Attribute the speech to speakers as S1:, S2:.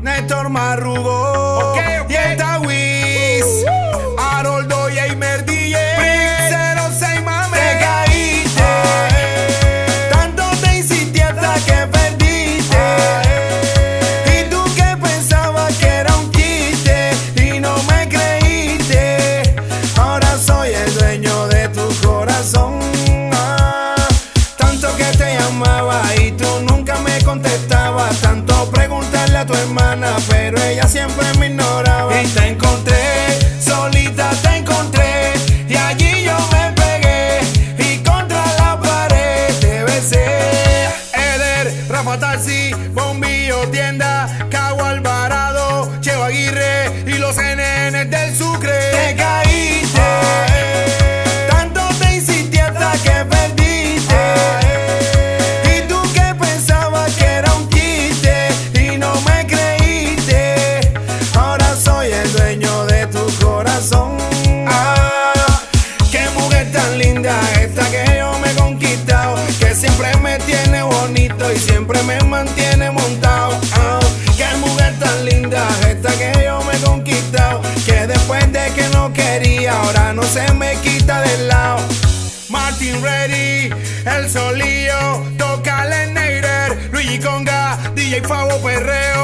S1: Néstor Marrugo,
S2: Okay.
S1: y está Wiz, Haroldo y Eimer DJ, Prince 06 mame. Te caíste, tanto te insistí hasta que perdiste. Y tú que pensabas que era un chiste y no me creíste. Ahora soy el dueño de tu corazón. Tanto que te llamaba y tú nunca me contestabas. Tanto preguntarle a tu hermana, pero ella siempre me ignoraba. Y te encontré, solita te encontré, y allí yo me pegué y contra la pared te besé. Eder, Rafa Tarsi, Bombillo Tienda, Cago Alvarado, Cheo Aguirre y los nenes del Sucre. Te caíste, tanto te insistí hasta que perdiste. Y tú que pensabas que era un chiste y no me creíste. Ahora soy el dueño de tu corazón. Qué mujer tan linda esta que yo me he conquistado, que siempre me tiene bonito y siempre me mantiene montado. Qué mujer tan linda esta que yo me he conquistado, que después de que no quería ahora no se me quita del lado. Martin Ready, El Solillo, toca el Neider, Luigi Conga, DJ Fabo Perreo.